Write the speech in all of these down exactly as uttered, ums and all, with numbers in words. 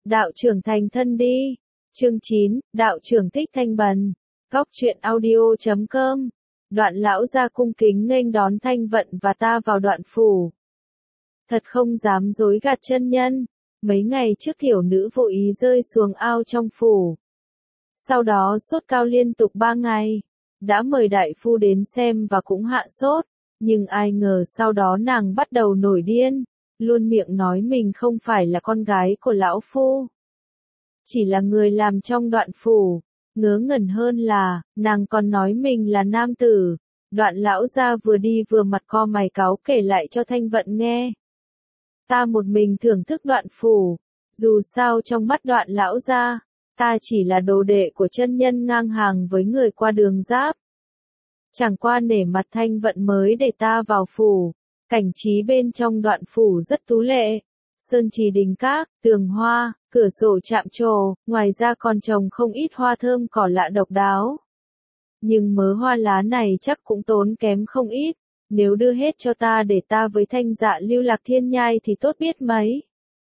đạo trưởng thành thân đi. Chương chín, đạo trưởng thích Thanh Bần. Góc truyện audio chấm com. Đoạn lão gia cung kính nghênh đón Thanh Vận và ta vào Đoạn phủ. Thật không dám dối gạt chân nhân, mấy ngày trước tiểu nữ vô ý rơi xuống ao trong phủ. Sau đó sốt cao liên tục ba ngày, đã mời đại phu đến xem và cũng hạ sốt, nhưng ai ngờ sau đó nàng bắt đầu nổi điên, luôn miệng nói mình không phải là con gái của lão phu, chỉ là người làm trong Đoạn phủ. Ngớ ngẩn hơn là, nàng còn nói mình là nam tử. Đoạn lão gia vừa đi vừa mặt co mày cáu kể lại cho Thanh Vận nghe. Ta một mình thưởng thức Đoạn phủ, dù sao trong mắt Đoạn lão gia, ta chỉ là đồ đệ của chân nhân ngang hàng với người qua đường giáp. Chẳng qua nể mặt Thanh Vận mới để ta vào phủ, cảnh trí bên trong Đoạn phủ rất tú lệ. Sơn trì đình các, tường hoa, cửa sổ chạm trổ, ngoài ra còn trồng không ít hoa thơm cỏ lạ độc đáo. Nhưng mớ hoa lá này chắc cũng tốn kém không ít, nếu đưa hết cho ta để ta với Thanh Dạ lưu lạc thiên nhai thì tốt biết mấy.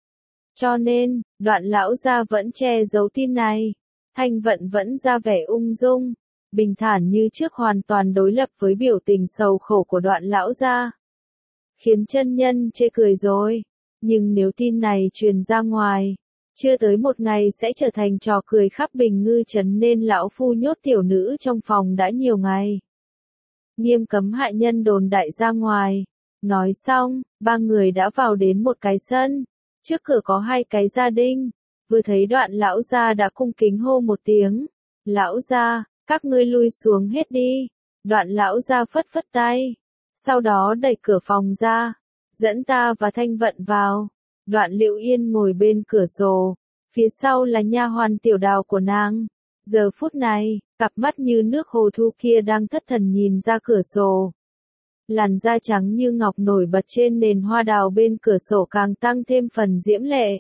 Cho nên, Đoạn lão gia vẫn che giấu tin này. Thanh Vận vẫn ra vẻ ung dung, bình thản như trước, hoàn toàn đối lập với biểu tình sầu khổ của Đoạn lão gia. Khiến chân nhân chê cười rồi. Nhưng nếu tin này truyền ra ngoài, chưa tới một ngày sẽ trở thành trò cười khắp Bình Ngư Trấn, nên lão phu nhốt tiểu nữ trong phòng đã nhiều ngày. Nghiêm cấm hại nhân đồn đại ra ngoài. Nói xong, ba người đã vào đến một cái sân. Trước cửa có hai cái gia đình. Vừa thấy Đoạn lão gia đã cung kính hô một tiếng. Lão gia, các ngươi lui xuống hết đi. Đoạn lão gia phất phất tay. Sau đó đẩy cửa phòng ra. Dẫn ta và Thanh Vận vào. Đoạn Liệu Yên ngồi bên cửa sổ, phía sau là nha hoàn Tiểu Đào của nàng. Giờ phút này, cặp mắt như nước hồ thu kia đang thất thần nhìn ra cửa sổ. Làn da trắng như ngọc nổi bật trên nền hoa đào bên cửa sổ càng tăng thêm phần diễm lệ.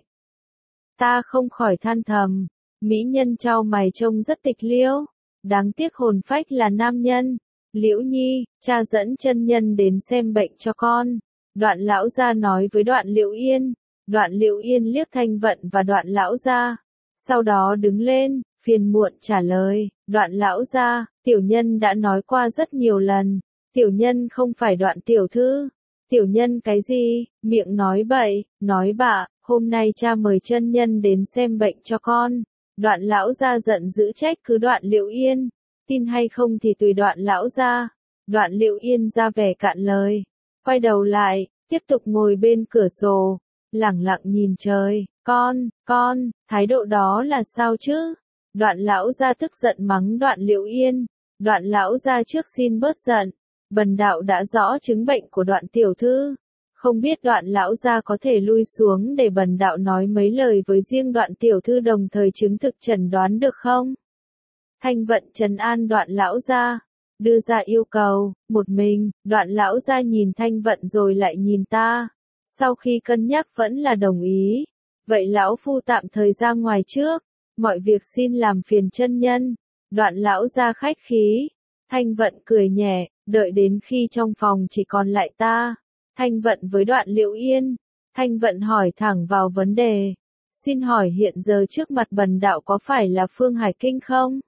Ta không khỏi than thầm, mỹ nhân chau mày trông rất tịch liêu, đáng tiếc hồn phách là nam nhân. Liễu Nhi, cha dẫn chân nhân đến xem bệnh cho con. Đoạn lão gia nói với Đoạn Liệu Yên. Đoạn Liệu Yên liếc Thanh Vận và Đoạn lão gia, sau đó đứng lên, phiền muộn trả lời. Đoạn lão gia, tiểu nhân đã nói qua rất nhiều lần, tiểu nhân không phải Đoạn tiểu thư. Tiểu nhân cái gì, miệng nói bậy, nói bạ, hôm nay cha mời chân nhân đến xem bệnh cho con. Đoạn lão gia giận dữ trách cứ Đoạn Liệu Yên, tin hay không thì tùy Đoạn lão gia. Đoạn Liệu Yên ra vẻ cạn lời, quay đầu lại, tiếp tục ngồi bên cửa sổ, lẳng lặng nhìn trời. Con, con, thái độ đó là sao chứ? Đoạn lão gia tức giận mắng Đoạn Liệu Yên. Đoạn lão gia trước xin bớt giận, bần đạo đã rõ chứng bệnh của Đoạn tiểu thư, không biết Đoạn lão gia có thể lui xuống để bần đạo nói mấy lời với riêng Đoạn tiểu thư đồng thời chứng thực chẩn đoán được không? Thanh Vận trấn an Đoạn lão gia, đưa ra yêu cầu. Một mình, Đoạn lão gia nhìn Thanh Vận rồi lại nhìn ta. Sau khi cân nhắc vẫn là đồng ý. Vậy lão phu tạm thời ra ngoài trước, mọi việc xin làm phiền chân nhân. Đoạn lão gia khách khí. Thanh Vận cười nhẹ, đợi đến khi trong phòng chỉ còn lại ta, Thanh Vận với Đoạn Liệu Yên. Thanh Vận hỏi thẳng vào vấn đề. Xin hỏi hiện giờ trước mặt bần đạo có phải là Phương Hải Kinh không?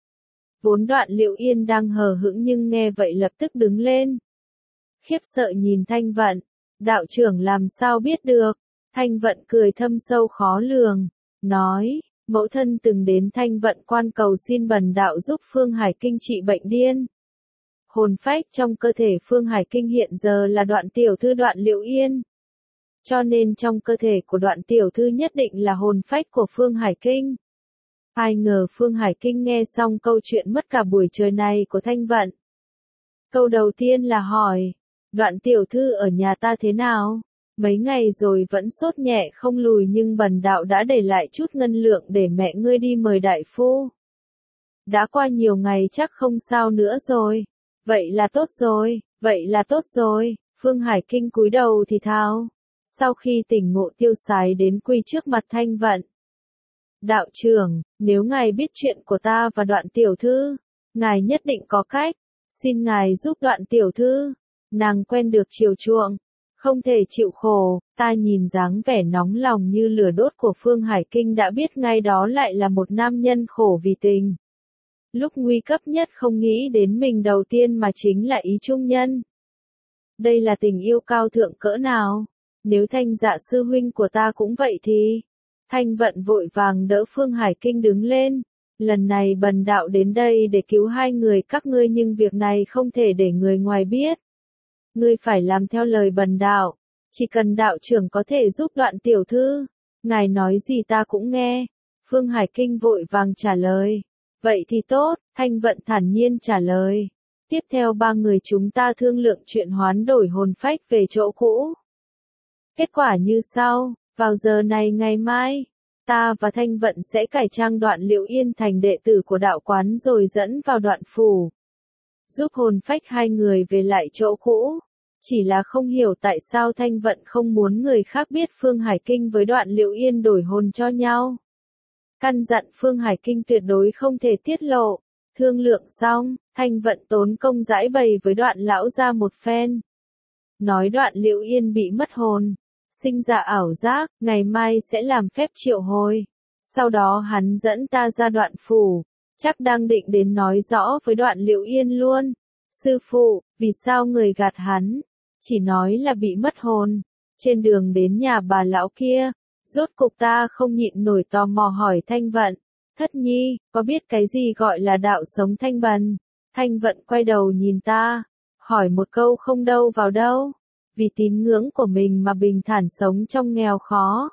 Vốn Đoạn Liệu Yên đang hờ hững nhưng nghe vậy lập tức đứng lên. Khiếp sợ nhìn Thanh Vận. Đạo trưởng làm sao biết được? Thanh Vận cười thâm sâu khó lường, nói, mẫu thân từng đến Thanh Vận quan cầu xin bần đạo giúp Phương Hải Kinh trị bệnh điên. Hồn phách trong cơ thể Phương Hải Kinh hiện giờ là Đoạn tiểu thư Đoạn Liệu Yên. Cho nên trong cơ thể của Đoạn tiểu thư nhất định là hồn phách của Phương Hải Kinh. Ai ngờ Phương Hải Kinh nghe xong câu chuyện mất cả buổi trời này của Thanh Vận. Câu đầu tiên là hỏi, Đoạn tiểu thư ở nhà ta thế nào? Mấy ngày rồi vẫn sốt nhẹ không lùi nhưng bần đạo đã để lại chút ngân lượng để mẹ ngươi đi mời đại phu. Đã qua nhiều ngày chắc không sao nữa rồi. Vậy là tốt rồi, vậy là tốt rồi. Phương Hải Kinh cúi đầu thì thào. Sau khi tỉnh ngộ tiêu sái đến quỳ trước mặt Thanh Vận. Đạo trưởng, nếu ngài biết chuyện của ta và Đoạn tiểu thư, ngài nhất định có cách. Xin ngài giúp Đoạn tiểu thư. Nàng quen được chiều chuộng, không thể chịu khổ. Ta nhìn dáng vẻ nóng lòng như lửa đốt của Phương Hải Kinh đã biết ngay đó lại là một nam nhân khổ vì tình. Lúc nguy cấp nhất không nghĩ đến mình đầu tiên mà chính là ý trung nhân. Đây là tình yêu cao thượng cỡ nào? Nếu Thanh Dạ sư huynh của ta cũng vậy thì... Thanh Vận vội vàng đỡ Phương Hải Kinh đứng lên. Lần này bần đạo đến đây để cứu hai người các ngươi nhưng việc này không thể để người ngoài biết. Ngươi phải làm theo lời bần đạo. Chỉ cần đạo trưởng có thể giúp Đoạn tiểu thư. Ngài nói gì ta cũng nghe. Phương Hải Kinh vội vàng trả lời. Vậy thì tốt, Thanh Vận thản nhiên trả lời. Tiếp theo ba người chúng ta thương lượng chuyện hoán đổi hồn phách về chỗ cũ. Kết quả như sau, vào giờ này ngày mai, ta và Thanh Vận sẽ cải trang Đoạn Liệu Yên thành đệ tử của đạo quán rồi dẫn vào Đoạn phủ. Giúp hồn phách hai người về lại chỗ cũ. Chỉ là không hiểu tại sao Thanh Vận không muốn người khác biết Phương Hải Kinh với Đoạn Liệu Yên đổi hồn cho nhau. Căn dặn Phương Hải Kinh tuyệt đối không thể tiết lộ. Thương lượng xong, Thanh Vận tốn công giải bày với Đoạn lão ra một phen. Nói Đoạn Liệu Yên bị mất hồn, sinh ra ảo giác, ngày mai sẽ làm phép triệu hồi. Sau đó hắn dẫn ta ra Đoạn phủ, chắc đang định đến nói rõ với Đoạn Liệu Yên luôn. Sư phụ, vì sao người gạt hắn? Chỉ nói là bị mất hồn. Trên đường đến nhà bà lão kia, rốt cục ta không nhịn nổi tò mò hỏi Thanh Vận. Thất nhi, có biết cái gì gọi là đạo sống thanh bần? Thanh Vận quay đầu nhìn ta, hỏi một câu không đâu vào đâu. Vì tín ngưỡng của mình mà bình thản sống trong nghèo khó.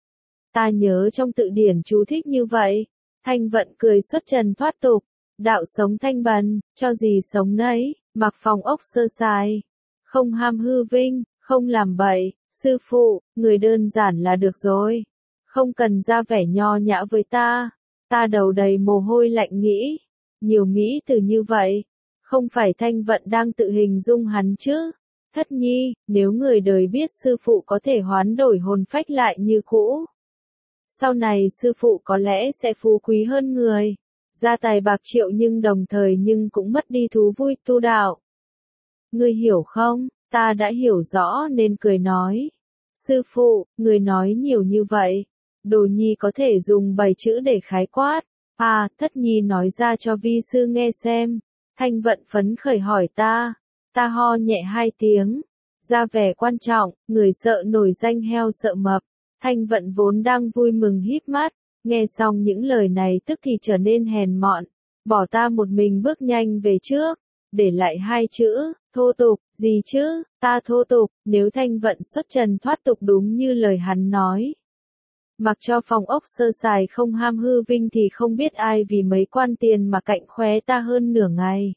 Ta nhớ trong tự điển chú thích như vậy. Thanh Vận cười xuất trần thoát tục. Đạo sống thanh bần, cho gì sống nấy, mặc phòng ốc sơ sài. Không ham hư vinh, không làm bậy. Sư phụ, người đơn giản là được rồi. Không cần ra vẻ nho nhã với ta. Ta đầu đầy mồ hôi lạnh nghĩ. Nhiều mỹ từ như vậy. Không phải Thanh Vận đang tự hình dung hắn chứ. Thất nhi, nếu người đời biết sư phụ có thể hoán đổi hồn phách lại như cũ. Sau này sư phụ có lẽ sẽ phú quý hơn người. Gia tài bạc triệu nhưng đồng thời nhưng cũng mất đi thú vui tu đạo. Ngươi hiểu không? Ta đã hiểu rõ nên cười nói. Sư phụ, người nói nhiều như vậy. Đồ nhi có thể dùng bảy chữ để khái quát. À, Thất nhi nói ra cho vi sư nghe xem. Thanh Vận phấn khởi hỏi ta. Ta ho nhẹ hai tiếng. Ra vẻ quan trọng, người sợ nổi danh heo sợ mập. Thanh Vận vốn đang vui mừng híp mắt. Nghe xong những lời này tức thì trở nên hèn mọn. Bỏ ta một mình bước nhanh về trước. Để lại hai chữ, thô tục, gì chứ, ta thô tục, nếu Thanh Vận xuất trần thoát tục đúng như lời hắn nói. Mặc cho phòng ốc sơ sài không ham hư vinh thì không biết ai vì mấy quan tiền mà cạnh khóe ta hơn nửa ngày.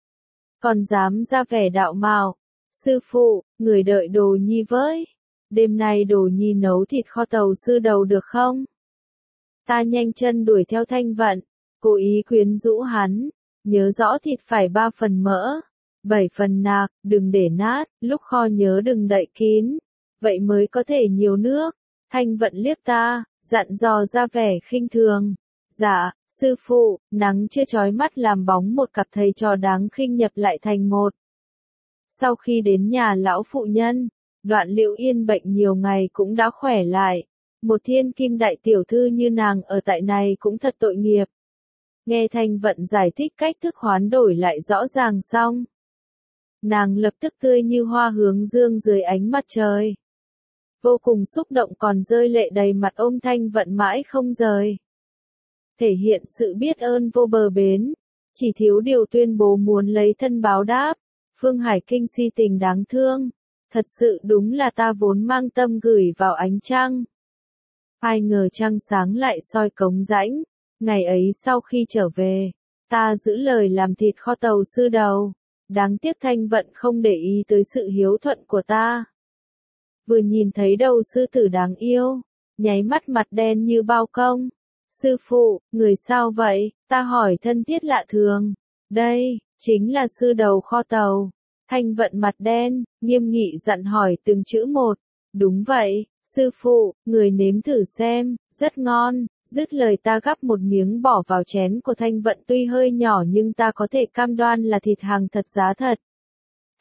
Còn dám ra vẻ đạo mạo. Sư phụ, người đợi Đồ nhi với. Đêm nay Đồ nhi nấu thịt kho tàu sư đầu được không? Ta nhanh chân đuổi theo Thanh Vận, cố ý quyến rũ hắn. Nhớ rõ thịt phải ba phần mỡ, bảy phần nạc, đừng để nát, lúc kho nhớ đừng đậy kín. Vậy mới có thể nhiều nước. Thanh Vận liếc ta, dặn dò ra vẻ khinh thường. Dạ, sư phụ, nắng chưa chói mắt làm bóng một cặp thầy trò đáng khinh nhập lại thành một. Sau khi đến nhà lão phụ nhân, Đoạn Liệu Yên bệnh nhiều ngày cũng đã khỏe lại. Một thiên kim đại tiểu thư như nàng ở tại này cũng thật tội nghiệp. Nghe Thanh Vận giải thích cách thức hoán đổi lại rõ ràng xong. Nàng lập tức tươi như hoa hướng dương dưới ánh mặt trời. Vô cùng xúc động còn rơi lệ đầy mặt ôm Thanh Vận mãi không rời. Thể hiện sự biết ơn vô bờ bến. Chỉ thiếu điều tuyên bố muốn lấy thân báo đáp. Phương Hải Kinh si tình đáng thương. Thật sự đúng là ta vốn mang tâm gửi vào ánh trăng. Ai ngờ trăng sáng lại soi cống rãnh. Ngày ấy sau khi trở về, ta giữ lời làm thịt kho tàu sư đầu. Đáng tiếc Thanh Vận không để ý tới sự hiếu thuận của ta. Vừa nhìn thấy đầu sư tử đáng yêu, nháy mắt mặt đen như bao công. Sư phụ, người sao vậy? Ta hỏi thân thiết lạ thường. Đây, chính là sư đầu kho tàu. Thanh Vận mặt đen, nghiêm nghị dặn hỏi từng chữ một. Đúng vậy, sư phụ, người nếm thử xem, rất ngon. Dứt lời ta gắp một miếng bỏ vào chén của Thanh Vận tuy hơi nhỏ nhưng ta có thể cam đoan là thịt hàng thật giá thật.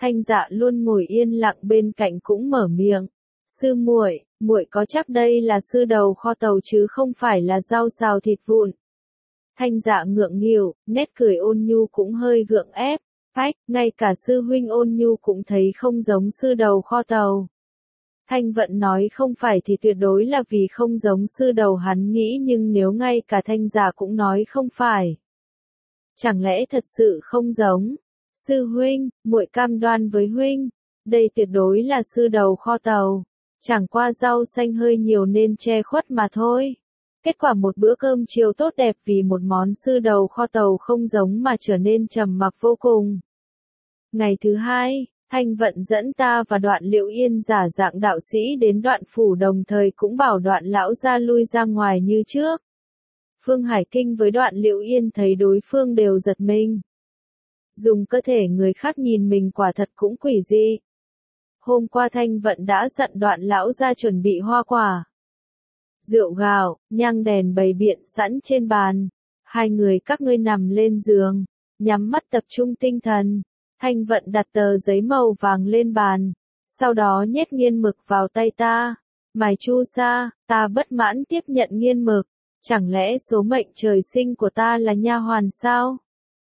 Thanh Dạ luôn ngồi yên lặng bên cạnh cũng mở miệng. Sư muội, muội có chắc đây là sư đầu kho tàu chứ không phải là rau xào thịt vụn. Thanh Dạ ngượng nghịu, nét cười ôn nhu cũng hơi gượng ép. Phách, ngay cả sư huynh ôn nhu cũng thấy không giống sư đầu kho tàu. Thanh Vận nói không phải thì tuyệt đối là vì không giống sư đầu hắn nghĩ, nhưng nếu ngay cả Thanh Dạ cũng nói không phải, chẳng lẽ thật sự không giống? Sư huynh, muội cam đoan với huynh, đây tuyệt đối là sư đầu kho tàu, chẳng qua rau xanh hơi nhiều nên che khuất mà thôi. Kết quả một bữa cơm chiều tốt đẹp vì một món sư đầu kho tàu không giống mà trở nên trầm mặc vô cùng. Ngày thứ hai, Thanh Vận dẫn ta và Đoạn Liệu Yên giả dạng đạo sĩ đến Đoạn phủ, đồng thời cũng bảo Đoạn lão gia lui ra ngoài như trước. Phương Hải Kinh với Đoạn Liệu Yên thấy đối phương đều giật mình. Dùng cơ thể người khác nhìn mình quả thật cũng quỷ dị. Hôm qua Thanh Vận đã dặn Đoạn lão gia chuẩn bị hoa quả, rượu gạo, nhang đèn bày biện sẵn trên bàn. Hai người các ngươi nằm lên giường, nhắm mắt tập trung tinh thần. Thanh Vận đặt tờ giấy màu vàng lên bàn, sau đó nhét nghiên mực vào tay ta. Mài chu sa, ta bất mãn tiếp nhận nghiên mực. Chẳng lẽ số mệnh trời sinh của ta là nha hoàn sao?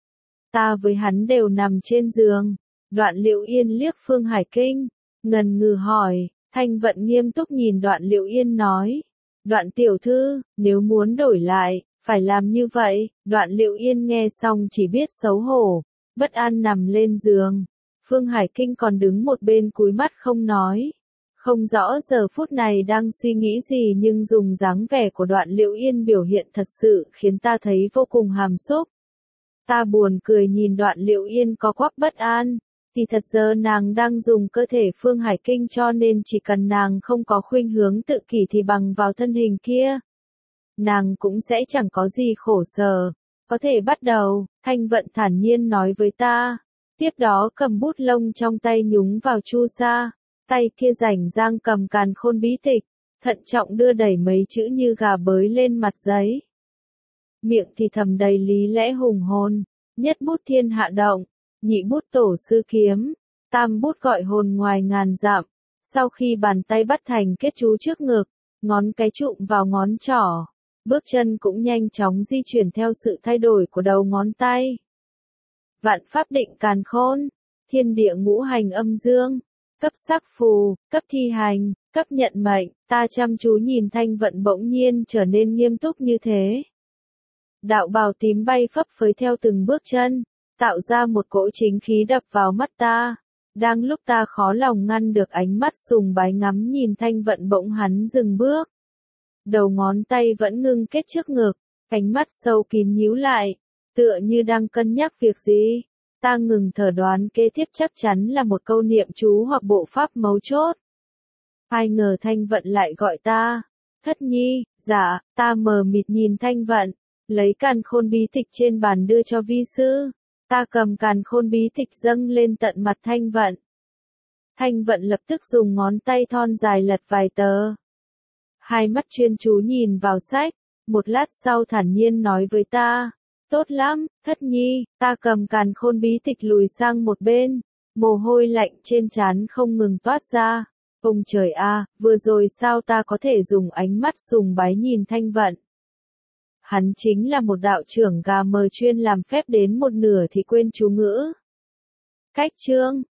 Ta với hắn đều nằm trên giường. Đoạn Liệu Yên liếc Phương Hải Kinh, ngần ngừ hỏi. Thanh Vận nghiêm túc nhìn Đoạn Liệu Yên nói. Đoạn tiểu thư, nếu muốn đổi lại, phải làm như vậy. Đoạn Liệu Yên nghe xong chỉ biết xấu hổ, bất an nằm lên giường. Phương Hải Kinh còn đứng một bên cúi mắt không nói. Không rõ giờ phút này đang suy nghĩ gì, nhưng dùng dáng vẻ của Đoạn Liệu Yên biểu hiện thật sự khiến ta thấy vô cùng hàm xúc. Ta buồn cười nhìn Đoạn Liệu Yên có quắp bất an, thì thật giờ nàng đang dùng cơ thể Phương Hải Kinh, cho nên chỉ cần nàng không có khuynh hướng tự kỷ thì bằng vào thân hình kia, nàng cũng sẽ chẳng có gì khổ sở. Có thể bắt đầu, Thanh Vận thản nhiên nói với ta. Tiếp đó cầm bút lông trong tay nhúng vào chu sa, tay kia rảnh rang cầm càn khôn bí tịch, thận trọng đưa đẩy mấy chữ như gà bới lên mặt giấy. Miệng thì thầm đầy lý lẽ hùng hồn, nhất bút thiên hạ động, nhị bút tổ sư kiếm, tam bút gọi hồn ngoài ngàn dặm. Sau khi bàn tay bắt thành kết chú trước ngực, ngón cái chụm vào ngón trỏ, bước chân cũng nhanh chóng di chuyển theo sự thay đổi của đầu ngón tay. Vạn pháp định càn khôn, thiên địa ngũ hành âm dương, cấp sắc phù, cấp thi hành, cấp nhận mệnh. Ta chăm chú nhìn Thanh Vận bỗng nhiên trở nên nghiêm túc như thế. Đạo bào tím bay phấp phới theo từng bước chân, tạo ra một cỗ chính khí đập vào mắt ta. Đang lúc ta khó lòng ngăn được ánh mắt sùng bái ngắm nhìn Thanh Vận, bỗng hắn dừng bước. Đầu ngón tay vẫn ngưng kết trước ngực, cánh mắt sâu kín nhíu lại, tựa như đang cân nhắc việc gì. Ta ngừng thở, đoán kế tiếp chắc chắn là một câu niệm chú hoặc bộ pháp mấu chốt. Ai ngờ Thanh Vận lại gọi ta. Thất nhi. Dạ. Ta mờ mịt nhìn Thanh Vận, lấy càn khôn bí tịch trên bàn đưa cho vi sư. Ta cầm càn khôn bí tịch dâng lên tận mặt Thanh Vận. Thanh Vận lập tức dùng ngón tay thon dài lật vài tờ. Hai mắt chuyên chú nhìn vào sách, một lát sau thản nhiên nói với ta. Tốt lắm, Thất nhi. Ta cầm càn khôn bí tịch lùi sang một bên, mồ hôi lạnh trên trán không ngừng toát ra. Ông trời a, vừa rồi sao ta có thể dùng ánh mắt sùng bái nhìn Thanh Vận? Hắn chính là một đạo trưởng gà mờ chuyên làm phép đến một nửa thì quên chú ngữ. Cách chương